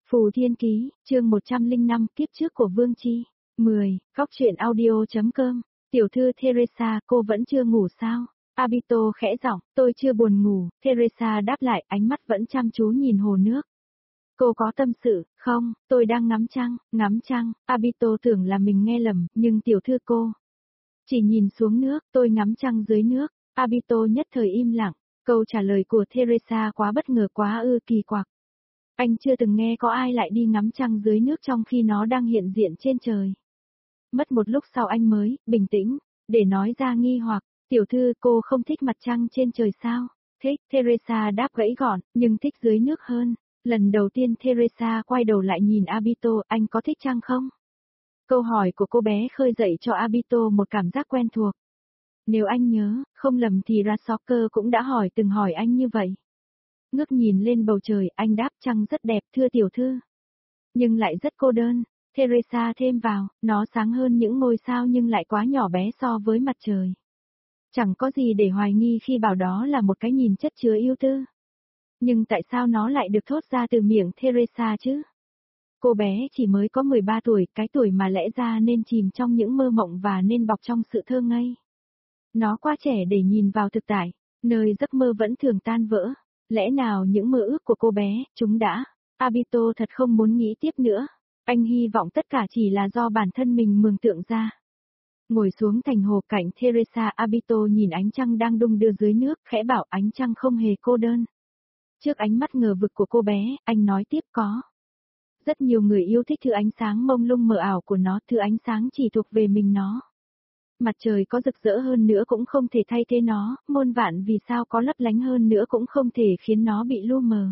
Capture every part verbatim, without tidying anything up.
Phù Thiên Ký, chương một trăm lẻ năm, kiếp trước của Vương Chi. mười, Góc truyện audio.com. Tiểu thư Teresa, cô vẫn chưa ngủ sao? Abito khẽ giọng, tôi chưa buồn ngủ. Teresa đáp lại, ánh mắt vẫn chăm chú nhìn hồ nước. Cô có tâm sự, không, tôi đang ngắm trăng, ngắm trăng. Abito tưởng là mình nghe lầm, nhưng tiểu thư cô chỉ nhìn xuống nước, tôi ngắm trăng dưới nước. Abito nhất thời im lặng, câu trả lời của Teresa quá bất ngờ, quá ư kỳ quặc. Anh chưa từng nghe có ai lại đi ngắm trăng dưới nước trong khi nó đang hiện diện trên trời. Mất một lúc sau anh mới, bình tĩnh, để nói ra nghi hoặc, tiểu thư cô không thích mặt trăng trên trời sao? Thích, Teresa đáp gãy gọn, nhưng thích dưới nước hơn. Lần đầu tiên Teresa quay đầu lại nhìn Abito, anh có thích trăng không? Câu hỏi của cô bé khơi dậy cho Abito một cảm giác quen thuộc. Nếu anh nhớ, không lầm thì Rasoke cũng đã hỏi từng hỏi anh như vậy. Ngước nhìn lên bầu trời, anh đáp trăng rất đẹp thưa tiểu thư. Nhưng lại rất cô đơn, Teresa thêm vào, nó sáng hơn những ngôi sao nhưng lại quá nhỏ bé so với mặt trời. Chẳng có gì để hoài nghi khi bảo đó là một cái nhìn chất chứa yêu tư. Nhưng tại sao nó lại được thốt ra từ miệng Teresa chứ? Cô bé chỉ mới có mười ba tuổi, cái tuổi mà lẽ ra nên chìm trong những mơ mộng và nên bọc trong sự thơ ngây. Nó quá trẻ để nhìn vào thực tại, nơi giấc mơ vẫn thường tan vỡ. Lẽ nào những mơ ước của cô bé, chúng đã... Abito thật không muốn nghĩ tiếp nữa. Anh hy vọng tất cả chỉ là do bản thân mình mường tượng ra. Ngồi xuống thành hồ cạnh Teresa, Abito nhìn ánh trăng đang đung đưa dưới nước, khẽ bảo ánh trăng không hề cô đơn. Trước ánh mắt ngờ vực của cô bé, anh nói tiếp có. Rất nhiều người yêu thích thứ ánh sáng mông lung mờ ảo của nó, thứ ánh sáng chỉ thuộc về mình nó. Mặt trời có rực rỡ hơn nữa cũng không thể thay thế nó, muôn vạn vì sao có lấp lánh hơn nữa cũng không thể khiến nó bị lu mờ.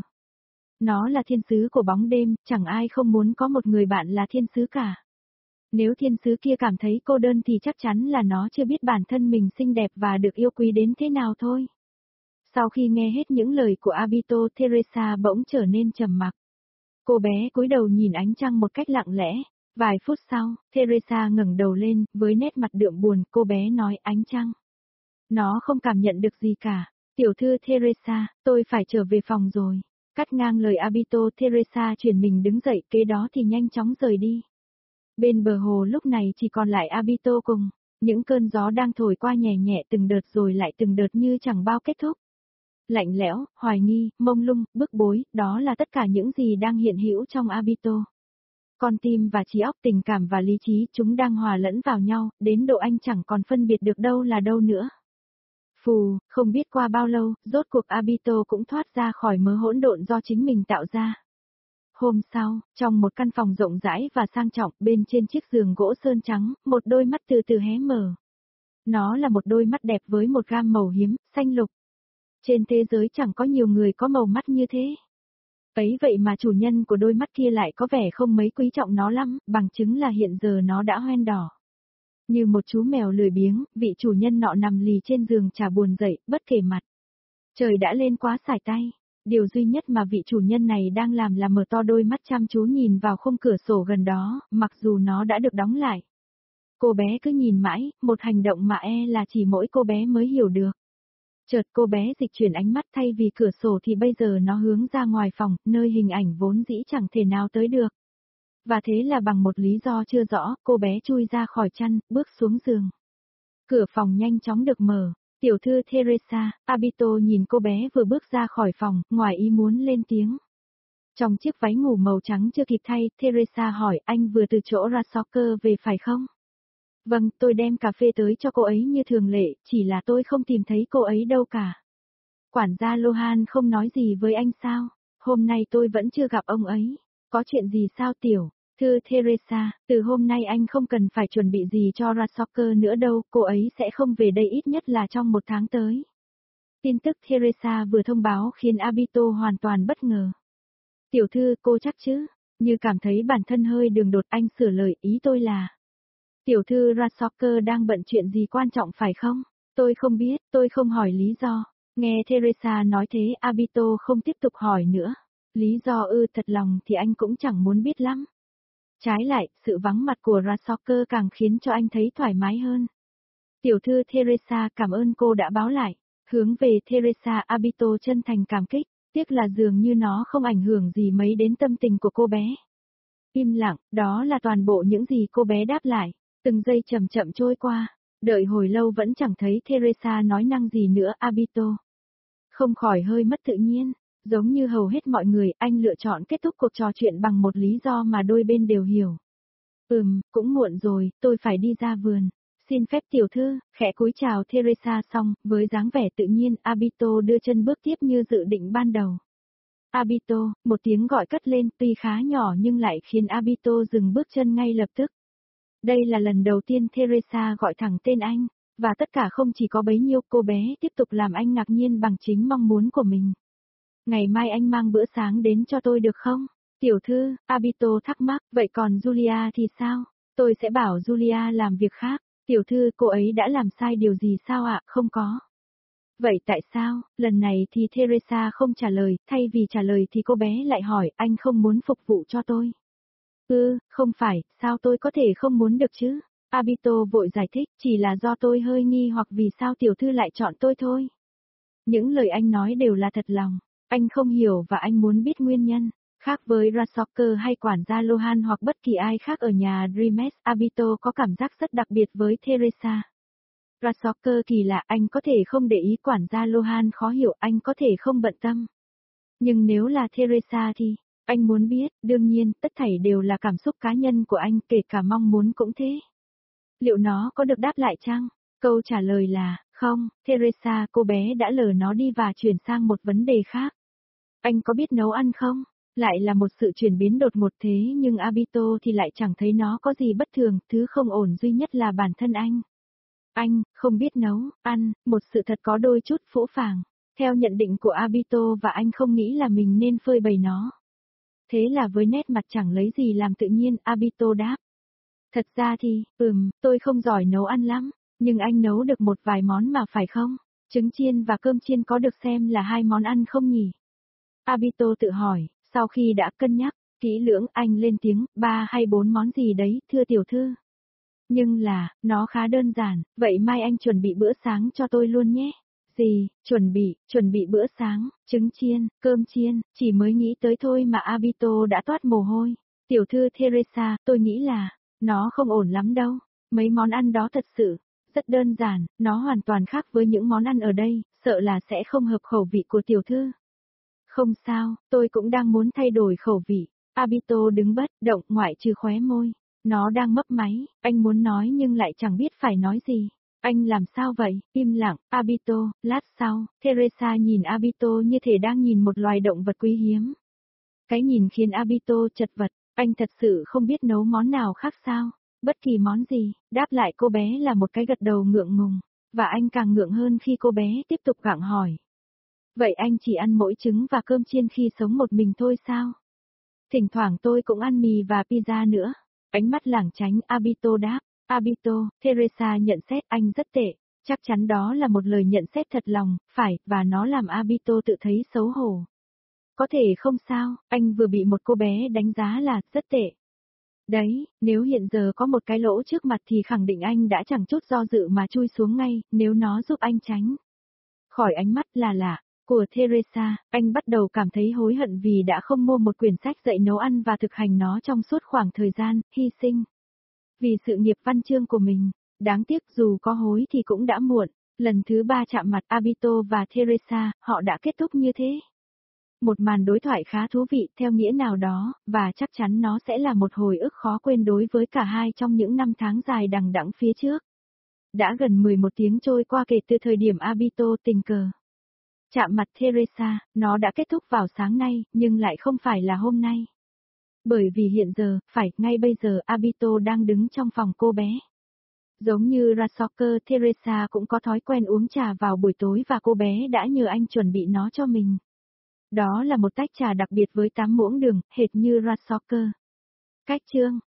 Nó là thiên sứ của bóng đêm, chẳng ai không muốn có một người bạn là thiên sứ cả. Nếu thiên sứ kia cảm thấy cô đơn thì chắc chắn là nó chưa biết bản thân mình xinh đẹp và được yêu quý đến thế nào thôi. Sau khi nghe hết những lời của Abito, Teresa bỗng trở nên trầm mặc. Cô bé cúi đầu nhìn ánh trăng một cách lặng lẽ. Vài phút sau, Teresa ngẩng đầu lên, với nét mặt đượm buồn, cô bé nói ánh trăng. Nó không cảm nhận được gì cả. Tiểu thư Teresa, tôi phải trở về phòng rồi. Cắt ngang lời Abito, Teresa chuyển mình đứng dậy, kế đó thì nhanh chóng rời đi. Bên bờ hồ lúc này chỉ còn lại Abito cùng. Những cơn gió đang thổi qua nhẹ nhẹ từng đợt rồi lại từng đợt như chẳng bao kết thúc. Lạnh lẽo, hoài nghi, mông lung, bức bối, đó là tất cả những gì đang hiện hữu trong Abito. Con tim và trí óc, tình cảm và lý trí, chúng đang hòa lẫn vào nhau, đến độ anh chẳng còn phân biệt được đâu là đâu nữa. Phù, không biết qua bao lâu, rốt cuộc Abito cũng thoát ra khỏi mớ hỗn độn do chính mình tạo ra. Hôm sau, trong một căn phòng rộng rãi và sang trọng, bên trên chiếc giường gỗ sơn trắng, một đôi mắt từ từ hé mở. Nó là một đôi mắt đẹp với một gam màu hiếm, xanh lục. Trên thế giới chẳng có nhiều người có màu mắt như thế. Ấy vậy mà chủ nhân của đôi mắt kia lại có vẻ không mấy quý trọng nó lắm, bằng chứng là hiện giờ nó đã hoen đỏ. Như một chú mèo lười biếng, vị chủ nhân nọ nằm lì trên giường chả buồn dậy, bất kể mặt. Trời đã lên quá sải tay. Điều duy nhất mà vị chủ nhân này đang làm là mở to đôi mắt chăm chú nhìn vào khung cửa sổ gần đó, mặc dù nó đã được đóng lại. Cô bé cứ nhìn mãi, một hành động mà e là chỉ mỗi cô bé mới hiểu được. Chợt cô bé dịch chuyển ánh mắt, thay vì cửa sổ thì bây giờ nó hướng ra ngoài phòng, nơi hình ảnh vốn dĩ chẳng thể nào tới được. Và thế là bằng một lý do chưa rõ, cô bé chui ra khỏi chăn, bước xuống giường. Cửa phòng nhanh chóng được mở. Tiểu thư Teresa, Abito nhìn cô bé vừa bước ra khỏi phòng, ngoài ý muốn lên tiếng. Trong chiếc váy ngủ màu trắng chưa kịp thay, Teresa hỏi anh vừa từ chỗ Rasoke về phải không? Vâng, tôi đem cà phê tới cho cô ấy như thường lệ, chỉ là tôi không tìm thấy cô ấy đâu cả. Quản gia Lohan không nói gì với anh sao? Hôm nay tôi vẫn chưa gặp ông ấy. Có chuyện gì sao tiểu? Thưa Teresa, từ hôm nay anh không cần phải chuẩn bị gì cho Rasoke nữa đâu, cô ấy sẽ không về đây ít nhất là trong một tháng tới. Tin tức Teresa vừa thông báo khiến Abito hoàn toàn bất ngờ. Tiểu thư, cô chắc chứ? Như cảm thấy bản thân hơi đường đột, anh sửa lời, ý tôi là... Tiểu thư Rasoke đang bận chuyện gì quan trọng phải không? Tôi không biết, tôi không hỏi lý do. Nghe Teresa nói thế, Abito không tiếp tục hỏi nữa. Lý do ư, thật lòng thì anh cũng chẳng muốn biết lắm. Trái lại, sự vắng mặt của Rasoke càng khiến cho anh thấy thoải mái hơn. Tiểu thư Teresa, cảm ơn cô đã báo lại. Hướng về Teresa, Abito chân thành cảm kích. Tiếc là dường như nó không ảnh hưởng gì mấy đến tâm tình của cô bé. Im lặng, đó là toàn bộ những gì cô bé đáp lại. Từng giây chậm chậm trôi qua, đợi hồi lâu vẫn chẳng thấy Teresa nói năng gì nữa. Abito không khỏi hơi mất tự nhiên, giống như hầu hết mọi người, anh lựa chọn kết thúc cuộc trò chuyện bằng một lý do mà đôi bên đều hiểu. Ừm, cũng muộn rồi, tôi phải đi ra vườn. Xin phép tiểu thư, khẽ cúi chào Teresa xong, với dáng vẻ tự nhiên, Abito đưa chân bước tiếp như dự định ban đầu. Abito, một tiếng gọi cất lên, tuy khá nhỏ nhưng lại khiến Abito dừng bước chân ngay lập tức. Đây là lần đầu tiên Teresa gọi thẳng tên anh, và tất cả không chỉ có bấy nhiêu, cô bé tiếp tục làm anh ngạc nhiên bằng chính mong muốn của mình. Ngày mai anh mang bữa sáng đến cho tôi được không? Tiểu thư, Abito thắc mắc, vậy còn Julia thì sao? Tôi sẽ bảo Julia làm việc khác. Tiểu thư, cô ấy đã làm sai điều gì sao ạ? Không có. Vậy tại sao, lần này thì Teresa không trả lời, thay vì trả lời thì cô bé lại hỏi, anh không muốn phục vụ cho tôi. Ừ, không phải, sao tôi có thể không muốn được chứ? Abito vội giải thích, chỉ là do tôi hơi nghi hoặc vì sao tiểu thư lại chọn tôi thôi. Những lời anh nói đều là thật lòng, anh không hiểu và anh muốn biết nguyên nhân. Khác với Rasoker hay quản gia Lohan hoặc bất kỳ ai khác ở nhà Dreames, Abito có cảm giác rất đặc biệt với Teresa. Rasoker kỳ lạ, anh có thể không để ý, quản gia Lohan khó hiểu, anh có thể không bận tâm. Nhưng nếu là Teresa thì, anh muốn biết, đương nhiên, tất thảy đều là cảm xúc cá nhân của anh, kể cả mong muốn cũng thế. Liệu nó có được đáp lại chăng? Câu trả lời là, không, Teresa, cô bé đã lờ nó đi và chuyển sang một vấn đề khác. Anh có biết nấu ăn không? Lại là một sự chuyển biến đột ngột thế nhưng Abito thì lại chẳng thấy nó có gì bất thường, thứ không ổn duy nhất là bản thân anh. Anh, không biết nấu, ăn, một sự thật có đôi chút phũ phàng. Theo nhận định của Abito và anh không nghĩ là mình nên phơi bày nó. Thế là với nét mặt chẳng lấy gì làm tự nhiên, Abito đáp. Thật ra thì, ừm, tôi không giỏi nấu ăn lắm, nhưng anh nấu được một vài món mà phải không? Trứng chiên và cơm chiên có được xem là hai món ăn không nhỉ? Abito tự hỏi, sau khi đã cân nhắc, kỹ lưỡng anh lên tiếng, ba hay bốn món gì đấy, thưa tiểu thư. Nhưng là, nó khá đơn giản, vậy mai anh chuẩn bị bữa sáng cho tôi luôn nhé. Gì, chuẩn bị, chuẩn bị bữa sáng, trứng chiên, cơm chiên, chỉ mới nghĩ tới thôi mà Abito đã toát mồ hôi. Tiểu thư Teresa, tôi nghĩ là, nó không ổn lắm đâu, mấy món ăn đó thật sự, rất đơn giản, nó hoàn toàn khác với những món ăn ở đây, sợ là sẽ không hợp khẩu vị của tiểu thư. Không sao, tôi cũng đang muốn thay đổi khẩu vị. Abito đứng bất động ngoại trừ khóe môi. Nó đang mấp máy, anh muốn nói nhưng lại chẳng biết phải nói gì. Anh làm sao vậy? Im lặng, Abito, lát sau, Teresa nhìn Abito như thể đang nhìn một loài động vật quý hiếm. Cái nhìn khiến Abito chật vật, anh thật sự không biết nấu món nào khác sao? Bất kỳ món gì, đáp lại cô bé là một cái gật đầu ngượng ngùng, và anh càng ngượng hơn khi cô bé tiếp tục gặng hỏi. Vậy anh chỉ ăn mỗi trứng và cơm chiên khi sống một mình thôi sao? Thỉnh thoảng tôi cũng ăn mì và pizza nữa. Ánh mắt lảng tránh, Abito đáp. Abito, Teresa nhận xét anh rất tệ. Chắc chắn đó là một lời nhận xét thật lòng, phải, và nó làm Abito tự thấy xấu hổ. Có thể không sao, anh vừa bị một cô bé đánh giá là rất tệ. Đấy, nếu hiện giờ có một cái lỗ trước mặt thì khẳng định anh đã chẳng chút do dự mà chui xuống ngay, nếu nó giúp anh tránh khỏi ánh mắt là lạ của Teresa, anh bắt đầu cảm thấy hối hận vì đã không mua một quyển sách dạy nấu ăn và thực hành nó trong suốt khoảng thời gian, hy sinh vì sự nghiệp văn chương của mình. Đáng tiếc dù có hối thì cũng đã muộn. Lần thứ ba chạm mặt Abito và Teresa, họ đã kết thúc như thế. Một màn đối thoại khá thú vị theo nghĩa nào đó, và chắc chắn nó sẽ là một hồi ức khó quên đối với cả hai trong những năm tháng dài đằng đẵng phía trước. Đã gần mười một tiếng trôi qua kể từ thời điểm Abito tình cờ chạm mặt Teresa, nó đã kết thúc vào sáng nay, nhưng lại không phải là hôm nay. Bởi vì hiện giờ, phải, ngay bây giờ Abito đang đứng trong phòng cô bé. Giống như Rasoker, Teresa cũng có thói quen uống trà vào buổi tối và cô bé đã nhờ anh chuẩn bị nó cho mình. Đó là một tách trà đặc biệt với tám muỗng đường, hệt như Rasoker. Cách chương